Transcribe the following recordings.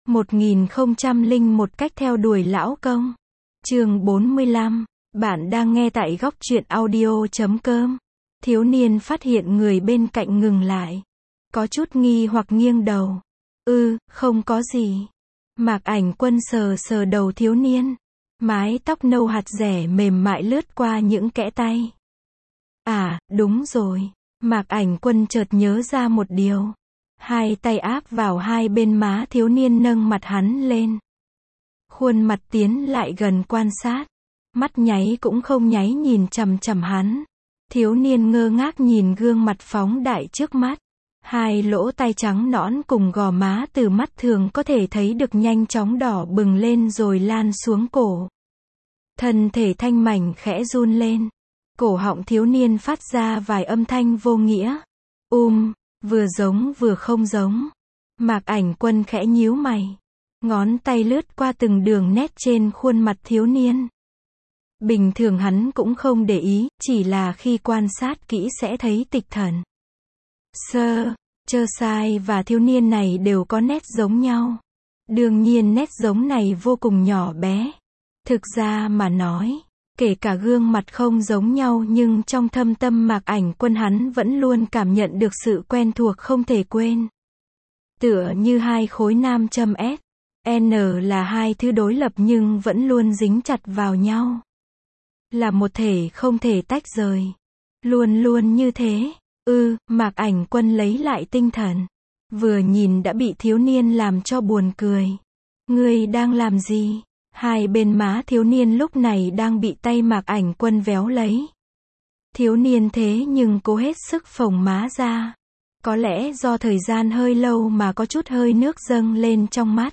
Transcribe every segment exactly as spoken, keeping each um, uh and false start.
một nghìn không trăm lẻ một cách theo đuổi lão công. Chương bốn mươi lăm. Bạn đang nghe tại góc truyện audio chấm com. Thiếu niên phát hiện người bên cạnh ngừng lại. Có chút nghi hoặc nghiêng đầu. Ừ, không có gì. Mạc Ảnh Quân sờ sờ đầu thiếu niên. Mái tóc nâu hạt rẻ mềm mại lướt qua những kẽ tay. À, đúng rồi. Mạc Ảnh Quân chợt nhớ ra một điều. Hai tay áp vào hai bên má thiếu niên, nâng mặt hắn lên. Khuôn mặt tiến lại gần quan sát. Mắt nháy cũng không nháy nhìn chằm chằm hắn. Thiếu niên ngơ ngác nhìn gương mặt phóng đại trước mắt. Hai lỗ tai trắng nõn cùng gò má từ mắt thường có thể thấy được nhanh chóng đỏ bừng lên rồi lan xuống cổ. Thân thể thanh mảnh khẽ run lên. Cổ họng thiếu niên phát ra vài âm thanh vô nghĩa. Um, vừa giống vừa không giống. Mạc Ảnh Quân khẽ nhíu mày. Ngón tay lướt qua từng đường nét trên khuôn mặt thiếu niên. Bình thường hắn cũng không để ý, chỉ là khi quan sát kỹ sẽ thấy tịch thần. Sơ, Chơ Sai và thiếu niên này đều có nét giống nhau. Đương nhiên nét giống này vô cùng nhỏ bé. Thực ra mà nói, kể cả gương mặt không giống nhau nhưng trong thâm tâm Mạc Ảnh Quân hắn vẫn luôn cảm nhận được sự quen thuộc không thể quên. Tựa như hai khối nam châm S, N là hai thứ đối lập nhưng vẫn luôn dính chặt vào nhau. Là một thể không thể tách rời. Luôn luôn như thế. Ừ, Mạc Ảnh Quân lấy lại tinh thần. Vừa nhìn đã bị thiếu niên làm cho buồn cười. Ngươi đang làm gì? Hai bên má thiếu niên lúc này đang bị tay Mạc Ảnh Quân véo lấy. Thiếu niên thế nhưng cố hết sức phồng má ra. Có lẽ do thời gian hơi lâu mà có chút hơi nước dâng lên trong mắt.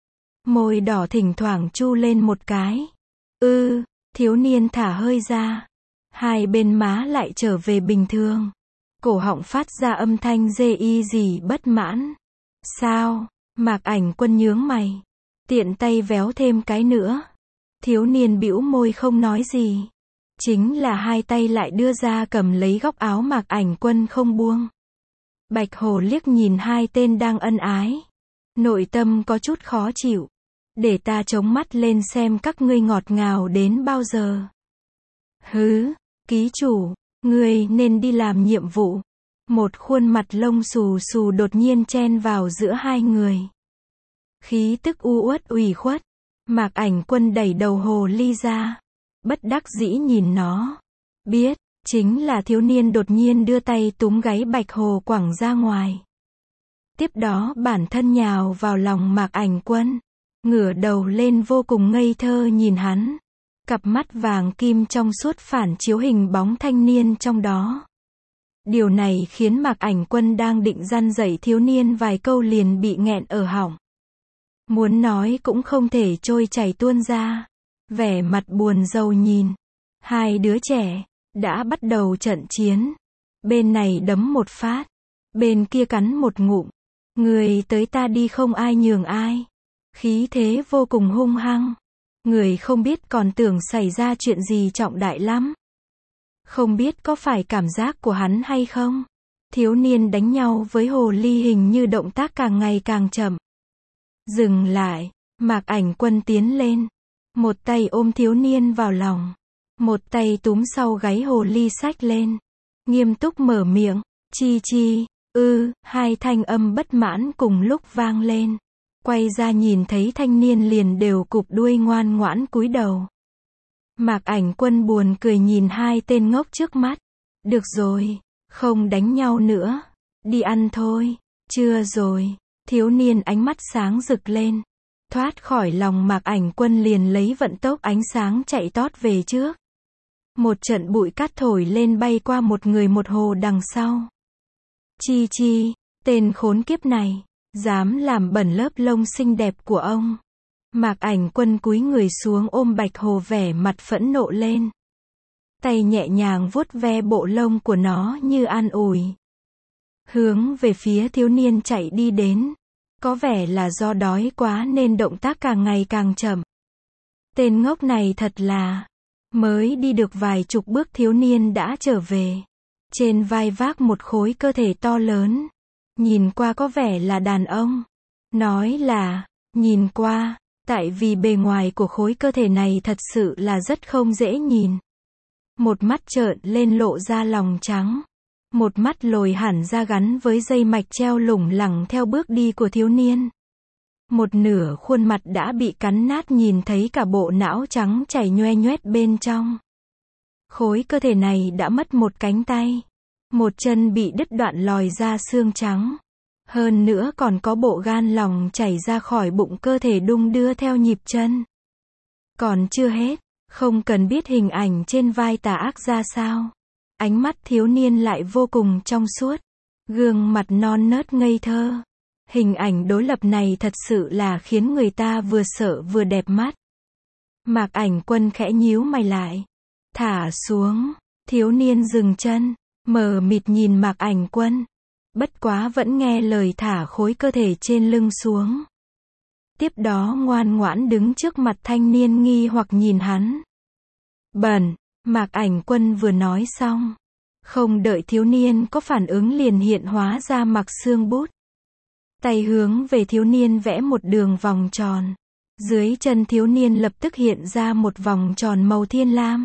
Môi đỏ thỉnh thoảng chu lên một cái. Ừ, thiếu niên thả hơi ra. Hai bên má lại trở về bình thường. Cổ họng phát ra âm thanh dê y gì bất mãn. Sao? Mạc Ảnh Quân nhướng mày. Tiện tay véo thêm cái nữa. Thiếu niên bĩu môi không nói gì. Chính là hai tay lại đưa ra cầm lấy góc áo Mạc Ảnh Quân không buông. Bạch Hồ liếc nhìn hai tên đang ân ái. Nội tâm có chút khó chịu. Để ta chống mắt lên xem các ngươi ngọt ngào đến bao giờ. Hứ, ký chủ, ngươi nên đi làm nhiệm vụ. Một khuôn mặt lông xù xù đột nhiên chen vào giữa hai người. Khí tức u uất ủy khuất. Mạc Ảnh Quân đẩy đầu hồ ly ra. Bất đắc dĩ nhìn nó. Biết, chính là thiếu niên đột nhiên đưa tay túm gáy Bạch Hồ quẳng ra ngoài. Tiếp đó bản thân nhào vào lòng Mạc Ảnh Quân. Ngửa đầu lên vô cùng ngây thơ nhìn hắn. Cặp mắt vàng kim trong suốt phản chiếu hình bóng thanh niên trong đó. Điều này khiến Mạc Ảnh Quân đang định răn dạy thiếu niên vài câu liền bị nghẹn ở họng. Muốn nói cũng không thể trôi chảy tuôn ra. Vẻ mặt buồn rầu nhìn. Hai đứa trẻ đã bắt đầu trận chiến. Bên này đấm một phát. Bên kia cắn một ngụm. Người tới ta đi không ai nhường ai. Khí thế vô cùng hung hăng. Người không biết còn tưởng xảy ra chuyện gì trọng đại lắm. Không biết có phải cảm giác của hắn hay không? Thiếu niên đánh nhau với hồ ly hình như động tác càng ngày càng chậm. Dừng lại, Mạc Ảnh Quân tiến lên. Một tay ôm thiếu niên vào lòng. Một tay túm sau gáy hồ ly xách lên. Nghiêm túc mở miệng. Chi chi, ư, hai thanh âm bất mãn cùng lúc vang lên. Quay ra nhìn thấy thanh niên liền đều cụp đuôi ngoan ngoãn cúi đầu. Mạc Ảnh Quân buồn cười nhìn hai tên ngốc trước mắt. Được rồi, không đánh nhau nữa. Đi ăn thôi. Chưa rồi. Thiếu niên ánh mắt sáng rực lên. Thoát khỏi lòng Mạc Ảnh Quân liền lấy vận tốc ánh sáng chạy tót về trước. Một trận bụi cát thổi lên bay qua một người một hồ đằng sau. Chi chi, tên khốn kiếp này. Dám làm bẩn lớp lông xinh đẹp của ông. Mạc Ảnh Quân cúi người xuống ôm Bạch Hồ vẻ mặt phẫn nộ lên. Tay nhẹ nhàng vuốt ve bộ lông của nó như an ủi. Hướng về phía thiếu niên chạy đi đến. Có vẻ là do đói quá nên động tác càng ngày càng chậm. Tên ngốc này thật là. Mới đi được vài chục bước thiếu niên đã trở về. Trên vai vác một khối cơ thể to lớn. Nhìn qua có vẻ là đàn ông. Nói là, Nhìn qua, tại vì bề ngoài của khối cơ thể này thật sự là rất không dễ nhìn. Một mắt trợn lên lộ ra lòng trắng. Một mắt lồi hẳn ra gắn với dây mạch treo lủng lẳng theo bước đi của thiếu niên. Một nửa khuôn mặt đã bị cắn nát, nhìn thấy cả bộ não trắng chảy nhoe nhoét bên trong. Khối cơ thể này đã mất một cánh tay. Một chân bị đứt đoạn lòi ra xương trắng. Hơn nữa còn có bộ gan lòng chảy ra khỏi bụng, cơ thể đung đưa theo nhịp chân. Còn chưa hết, không cần biết hình ảnh trên vai tà ác ra sao. Ánh mắt thiếu niên lại vô cùng trong suốt. Gương mặt non nớt ngây thơ. Hình ảnh đối lập này thật sự là khiến người ta vừa sợ vừa đẹp mắt. Mạc Ảnh Quân khẽ nhíu mày lại. Thả xuống. Thiếu niên dừng chân, mờ mịt nhìn Mạc Ảnh Quân. Bất quá vẫn nghe lời thả khối cơ thể trên lưng xuống. Tiếp đó ngoan ngoãn đứng trước mặt thanh niên nghi hoặc nhìn hắn. Bẩn, Mạc Ảnh Quân vừa nói xong. Không đợi thiếu niên có phản ứng liền hiện hóa ra mặc xương bút. Tay hướng về thiếu niên vẽ một đường vòng tròn. Dưới chân thiếu niên lập tức hiện ra một vòng tròn màu thiên lam.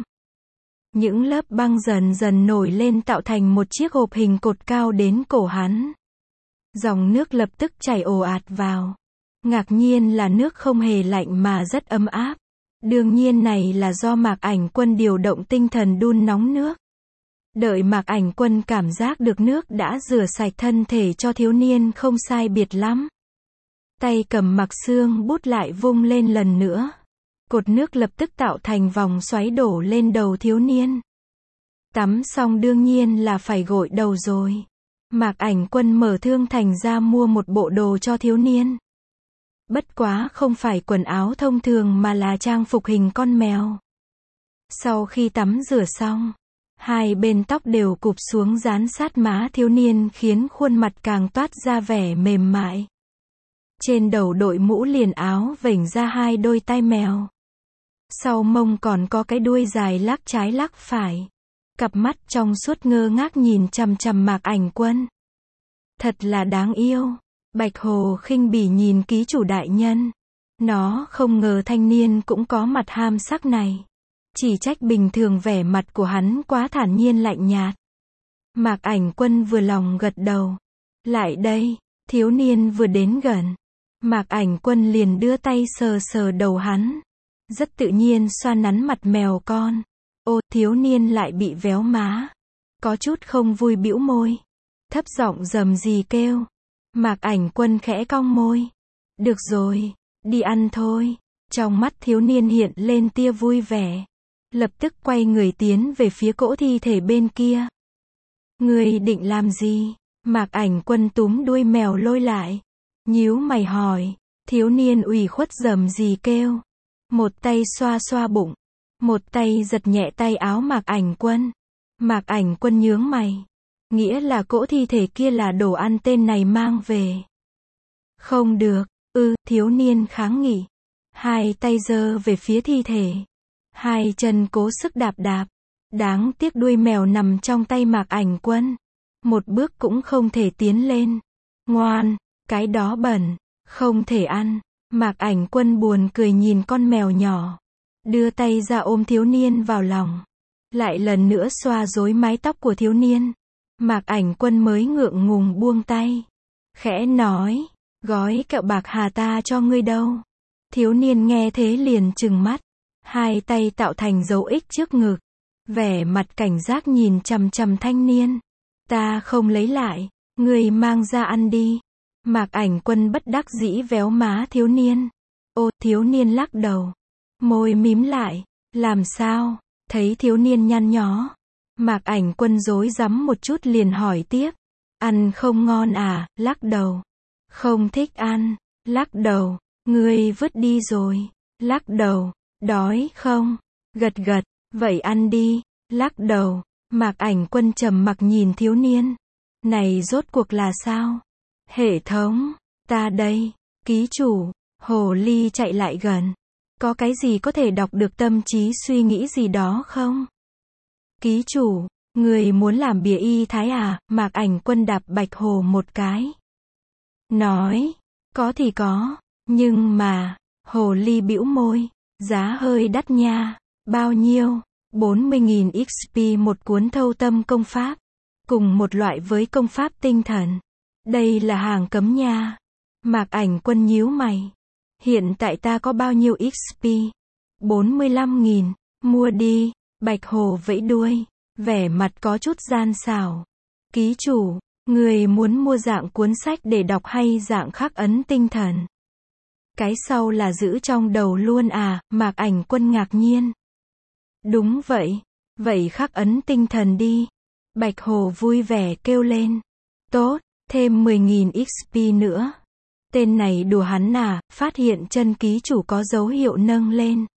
Những lớp băng dần dần nổi lên tạo thành một chiếc hộp hình cột cao đến cổ hắn. Dòng nước lập tức chảy ồ ạt vào. Ngạc nhiên là nước không hề lạnh mà rất ấm áp. Đương nhiên này là do Mạc Ảnh Quân điều động tinh thần đun nóng nước. Đợi Mạc Ảnh Quân cảm giác được nước đã rửa sạch thân thể cho thiếu niên không sai biệt lắm. Tay cầm mặc xương bút lại vung lên lần nữa. Cột nước lập tức tạo thành vòng xoáy đổ lên đầu thiếu niên. Tắm xong đương nhiên là phải gội đầu rồi. Mạc Ảnh Quân mở thương thành ra mua một bộ đồ cho thiếu niên. Bất quá không phải quần áo thông thường mà là trang phục hình con mèo. Sau khi tắm rửa xong, hai bên tóc đều cụp xuống dán sát má thiếu niên khiến khuôn mặt càng toát ra vẻ mềm mại. Trên đầu đội mũ liền áo vểnh ra hai đôi tai mèo. Sau mông còn có cái đuôi dài lắc trái lắc phải. Cặp mắt trong suốt ngơ ngác nhìn chằm chằm Mạc Ảnh Quân. Thật là đáng yêu. Bạch Hồ khinh bỉ nhìn ký chủ đại nhân. Nó không ngờ thanh niên cũng có mặt ham sắc này. Chỉ trách bình thường vẻ mặt của hắn quá thản nhiên lạnh nhạt. Mạc Ảnh Quân vừa lòng gật đầu. Lại đây, thiếu niên vừa đến gần. Mạc Ảnh Quân liền đưa tay sờ sờ đầu hắn. Rất tự nhiên xoa nắn mặt mèo con. Ô, thiếu niên lại bị véo má. Có chút không vui bĩu môi. Thấp giọng rầm rì kêu. Mạc Ảnh Quân khẽ cong môi. Được rồi, đi ăn thôi. Trong mắt thiếu niên hiện lên tia vui vẻ. Lập tức quay người tiến về phía cỗ thi thể bên kia. Ngươi định làm gì? Mạc Ảnh Quân túm đuôi mèo lôi lại. Nhíu mày hỏi. Thiếu niên ủy khuất rầm rì kêu. Một tay xoa xoa bụng. Một tay giật nhẹ tay áo Mạc Ảnh Quân. Mạc Ảnh Quân nhướng mày. Nghĩa là cỗ thi thể kia là đồ ăn tên này mang về. Không được, ư, thiếu niên kháng nghị. Hai tay giơ về phía thi thể. Hai chân cố sức đạp đạp. Đáng tiếc đuôi mèo nằm trong tay Mạc Ảnh Quân. Một bước cũng không thể tiến lên. Ngoan, cái đó bẩn, không thể ăn. Mạc Ảnh Quân buồn cười nhìn con mèo nhỏ. Đưa tay ra ôm thiếu niên vào lòng. Lại lần nữa xoa rối mái tóc của thiếu niên. Mạc Ảnh Quân mới ngượng ngùng buông tay. Khẽ nói, gói kẹo bạc hà ta cho ngươi đâu. Thiếu niên nghe thế liền trừng mắt. Hai tay tạo thành dấu X trước ngực. Vẻ mặt cảnh giác nhìn chằm chằm thanh niên. Ta không lấy lại, ngươi mang ra ăn đi. Mạc Ảnh Quân bất đắc dĩ véo má thiếu niên. Ô, thiếu niên lắc đầu. Môi mím lại. Làm sao? Thấy thiếu niên nhăn nhó. Mạc Ảnh Quân rối rắm một chút liền hỏi tiếp. Ăn không ngon à? Lắc đầu. Không thích ăn. Lắc đầu. Ngươi vứt đi rồi. Lắc đầu. Đói không? Gật gật. Vậy ăn đi. Lắc đầu. Mạc Ảnh Quân trầm mặc nhìn thiếu niên. Này rốt cuộc là sao? Hệ thống. Ta đây. Ký chủ. Hồ ly chạy lại gần. Có cái gì có thể đọc được tâm trí suy nghĩ gì đó không? Ký chủ. Người muốn làm bìa y thái à? Mạc Ảnh Quân đạp Bạch Hồ một cái. Nói. Có thì có. Nhưng mà, hồ ly bĩu môi, giá hơi đắt nha. Bao nhiêu? bốn mươi nghìn ích pê một cuốn thâu tâm công pháp. Cùng một loại với công pháp tinh thần. Đây là hàng cấm nha. Mạc Ảnh Quân nhíu mày. Hiện tại ta có bao nhiêu ích pê? bốn mươi lăm nghìn. Mua đi. Bạch Hồ vẫy đuôi. Vẻ mặt có chút gian xảo. Ký chủ, người muốn mua dạng cuốn sách để đọc hay dạng khắc ấn tinh thần? Cái sau là giữ trong đầu luôn à? Mạc Ảnh Quân ngạc nhiên. Đúng vậy. Vậy khắc ấn tinh thần đi. Bạch Hồ vui vẻ kêu lên. Tốt, thêm mười nghìn ích pê nữa. Tên này đùa hắn à? Phát hiện chân ký chủ có dấu hiệu nâng lên.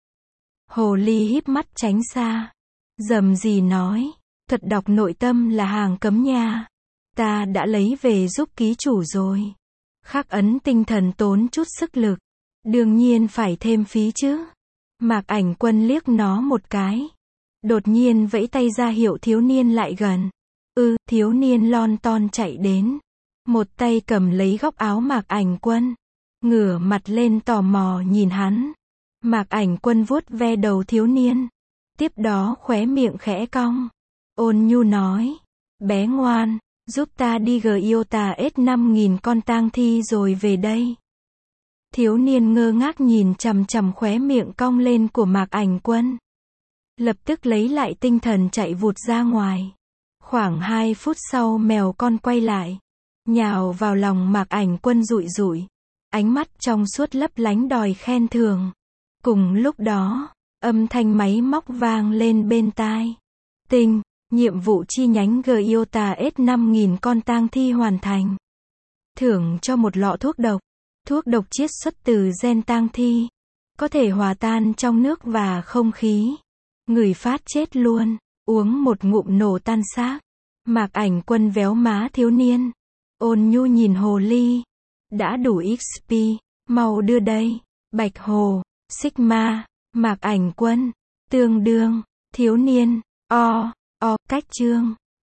Hồ ly híp mắt tránh xa. Dầm gì nói. Thuật đọc nội tâm là hàng cấm nha. Ta đã lấy về giúp ký chủ rồi. Khắc ấn tinh thần tốn chút sức lực. Đương nhiên phải thêm phí chứ. Mạc Ảnh Quân liếc nó một cái. Đột nhiên vẫy tay ra hiệu thiếu niên lại gần. Ừ, thiếu niên lon ton chạy đến. Một tay cầm lấy góc áo Mạc Ảnh Quân. Ngửa mặt lên tò mò nhìn hắn. Mạc Ảnh Quân vuốt ve đầu thiếu niên. Tiếp đó khóe miệng khẽ cong. Ôn nhu nói. Bé ngoan, giúp ta đi Giota S năm nghìn con tang thi rồi về đây. Thiếu niên ngơ ngác nhìn chằm chằm khóe miệng cong lên của Mạc Ảnh Quân. Lập tức lấy lại tinh thần chạy vụt ra ngoài. Khoảng hai phút sau mèo con quay lại. Nhào vào lòng Mạc Ảnh Quân rụi rụi. Ánh mắt trong suốt lấp lánh đòi khen thưởng. Cùng lúc đó, âm thanh máy móc vang lên bên tai. Tinh, nhiệm vụ chi nhánh Giota S năm nghìn con tang thi hoàn thành. Thưởng cho một lọ thuốc độc. Thuốc độc chiết xuất từ gen tang thi. Có thể hòa tan trong nước và không khí. Người phát chết luôn. Uống một ngụm nổ tan xác. Mạc Ảnh Quân véo má thiếu niên. Ôn nhu nhìn hồ ly. Đã đủ ích pê. Mau đưa đây. Bạch Hồ. Sigma. Mạc Ảnh Quân. Tương đương. Thiếu niên. O. O. Cách chương.